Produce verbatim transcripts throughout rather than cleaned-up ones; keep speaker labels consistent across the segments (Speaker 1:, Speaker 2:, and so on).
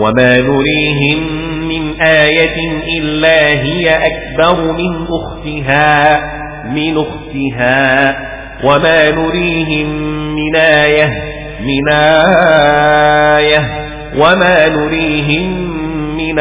Speaker 1: وما نريهم من آية إلا هي أكبر من أختها من أختها وما نريهم من آية من آية وما نريهم من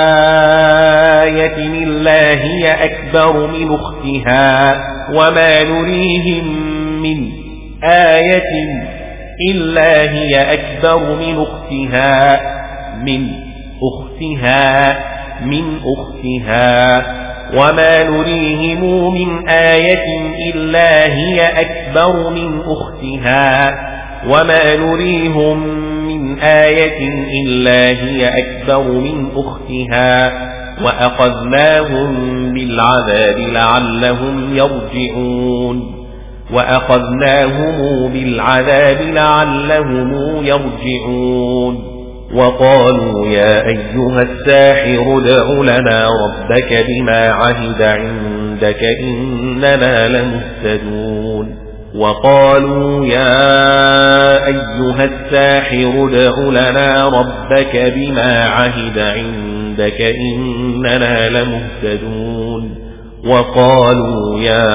Speaker 1: آية إلا هي أكبر من أختها وما نريهم من آية إلا هي أكبر من أختها من أختها من أختها وما نريهم من آية إلا هي أكبر من أختها وما نريهم من آية إلا هي أكبر من أختها وأخذناهم بالعذاب لعلهم يرجعون وأخذناهم بالعذاب لعلهم يرجعون وقالوا يا أيها الساحر ادع لنا ربك بما عهد عندك إننا لمهتدون وقالوا يا أيها الساحر ادع لنا ربك بما عهد عندك إننا لمهتدون وقالوا يا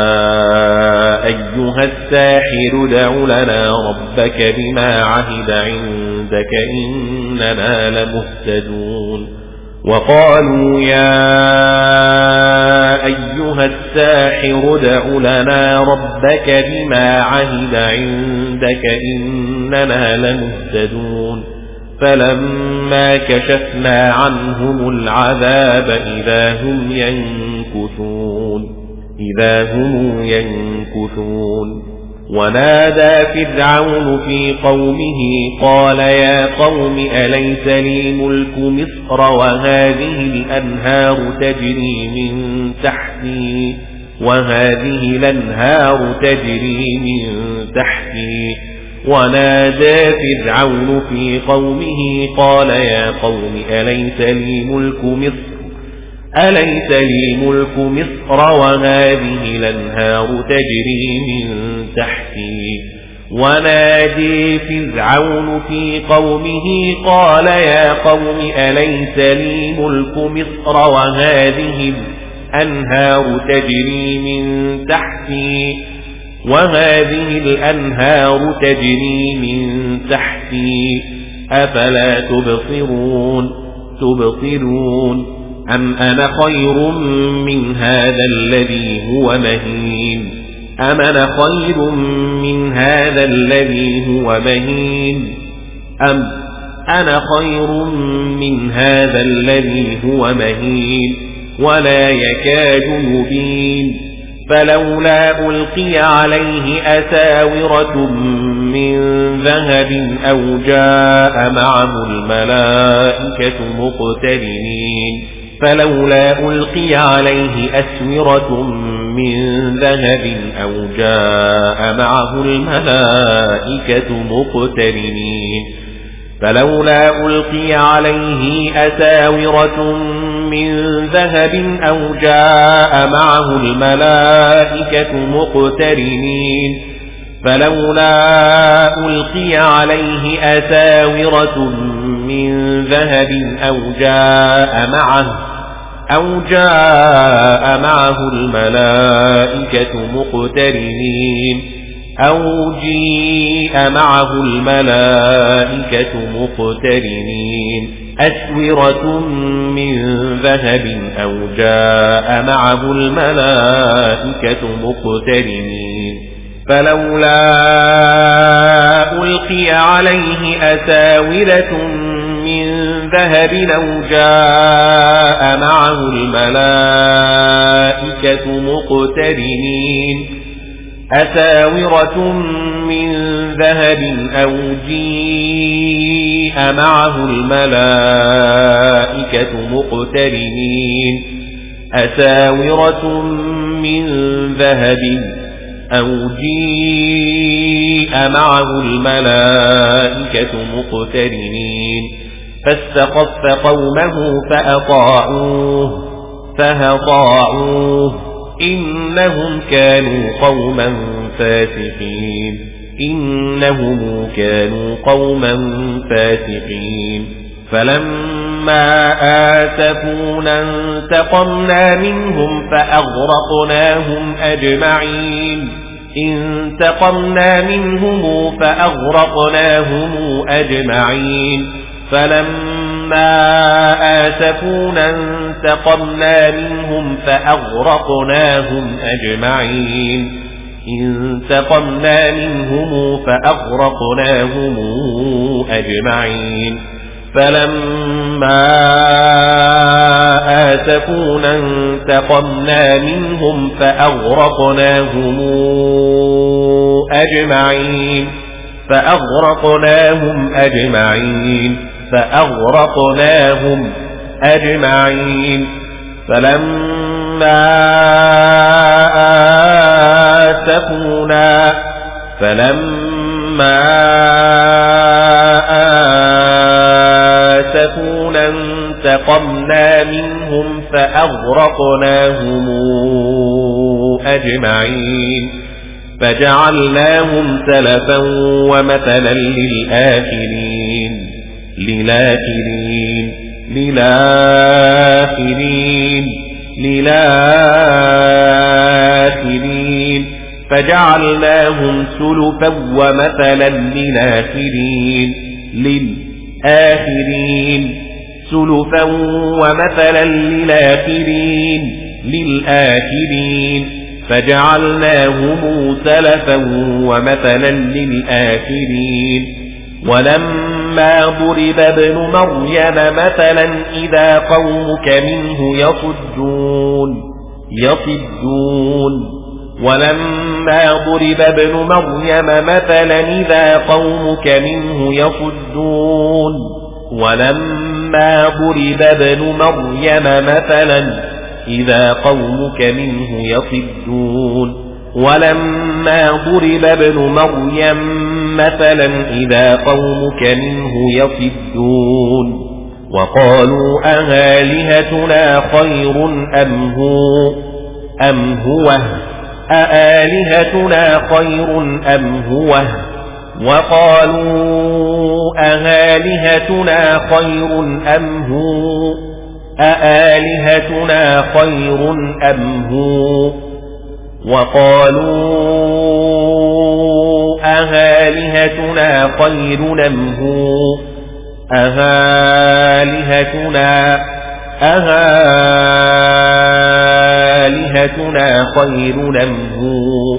Speaker 1: أيها الساحر ادع لنا ربك بما عهد عندك إننا لمهتدون وقالوا يا أيها الساحر ادع لنا ربك بما عهد عندك إننا لمهتدون فلما كشفنا عنهم العذاب إذا هم ينكثون إذا هم ينكثون ونادى فرعون في قومه قال يا قوم أليس لي ملك مصر وهذه الأنهار تجري من تحتي وهذه الأنهار تجري من تحتي ونادى فرعون في قومه قال يا قوم أليس لي ملك مصر أليس لي ملك مصر وهذه الأنهار تجري من تحتي ونادى فرعون في قومه قال يا قوم أليس لي ملك مصر وهذه الأنهار تجري من تحتي وهذه الأنهار تجري من تحتي أفلا تبصرون تبصرون أم أنا خير من هذا الذي هو مهين أم أنا خير من هذا الذي هو مهين أم أنا خير من هذا الذي هو مهين ولا يكاد يبين فلولا ألقي عليه أساورة من ذهب أو جاء معه الملائكة مقترنين فلولا ألقي عليه أسورة من ذهب أو جاء معه الملائكة مقترنين فلولا ألقي عليه أساورة من ذهب أو جاء معه الملائكة مقترنين فلولا ألقي عليه أساورة من ذهب أو جاء معه أو جاء معه الملائكة مقترنين أو جيء معه الملائكة مقترنين أسورة من ذهب أو جاء معه الملائكة مقترنين فلولا ألقي عليه أساورة من ذهب أو جاء معه الملائكة مقترنين أساورة من ذهب أو جيء معه الملائكة مقترنين أساورة من ذهب أو جيء معه الملائكة مقترنين فاستخف قومه فأطاعوه فأطاعوه إنهم كانوا قوما فاسقين إنهم كانوا قوما فاسقين فلما آسفونا انتقمنا منهم فأغرقناهم أجمعين انتقمنا منهم فأغرقناهم أجمعين فلما آسفونا انتقمنا منهم فأغرقناهم أجمعين انتقمنا منهم فأغرقناهم أجمعين فلما آسفونا انتقمنا منهم فأغرقناهم أجمعين فأغرقناهم أجمعين فأغرقناهم أجمعين فلما آسفونا فلما آسفونا انتقمنا منهم فأغرقناهم أجمعين فجعلناهم سلفا ومثلا للآخرين للآخرين للآخرين للآخرين فجعلناهم سلفا ومثلا للآخرين للآخرين سلفا ومثلا للآخرين للآخرين فجعلناهم سلفا ومثلا للآخرين ولما ضرب ابن مريم مثلا إذا قومك منه يصدون يصدون ولما ضرب ابن مريم مثلا إذا قومك منه يصدون ولما ضرب ابن مريم مثلا إذا قومك منه يصدون ولما ضرب ابن مريم مثلا إذا قومك منه يصدون وقالوا أآلهتنا خير أم هو أم هو أآلهتنا خير أم هو وقالوا أآلهتنا خير أم هو أآلهتنا خير أم هو وقالوا أآلهتنا خير أم هو أآلهتنا أآلهتنا خير أم هو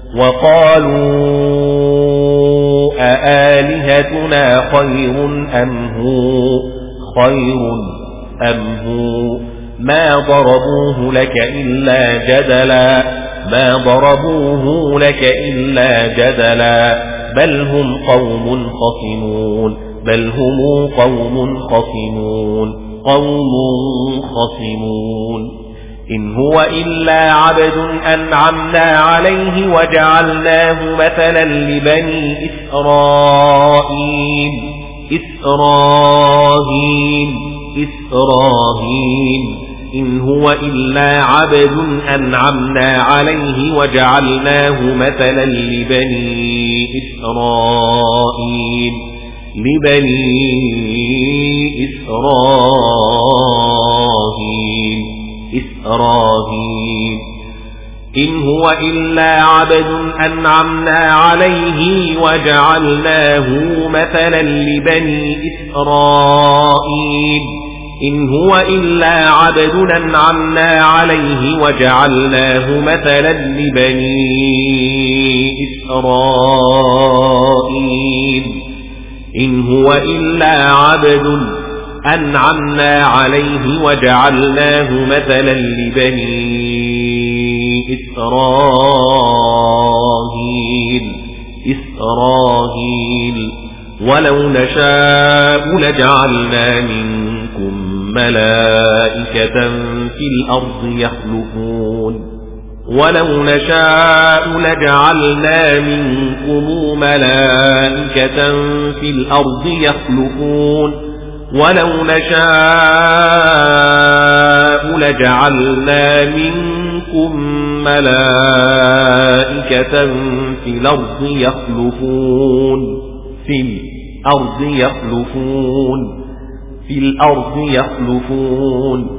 Speaker 1: وقالوا أآلهتنا خير أم هو خير أم هو ما ضربوه لك إلا جدلا ما ضربوه لك إلا جدلا بل هم قوم خصمون بل هم قوم خصمون قوم خصمون إن هو إلا عبد أنعمنا عليه وجعلناه مثلا لبني إسرائيل إسرائيل إسرائيل إن هو إلا عبد أنعمنا عليه وجعلناه مثلا لبني إسرائيل لبني إسرائيل إسرائيل إن هو إلا عبد أنعمنا عليه وجعلناه مثلا لبني إسرائيل إن هو إلا عبد أنعمنا عليه وجعلناه مثلا لبني إسرائيل إن هو إلا عبد أنعمنا عليه وجعلناه مثلا لبني إسرائيل إسرائيل ولو نشاء لجعلنا منكم ملائكة في الأرض يخلفون ولو نشاء لجعلنا منكم ملائكة في الأرض يخلفون ولو نشاء لجعلنا منكم ملائكة في الأرض يخلفون في الأرض يخلفون في الأرض يخلفون